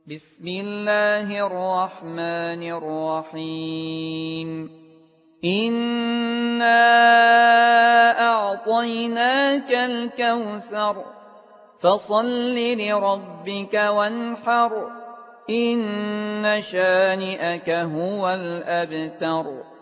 بسم الله الرحمن الرحيم إنا أعطيناك الكوثر فصل لربك وانحر إن شانئك هو الأبتر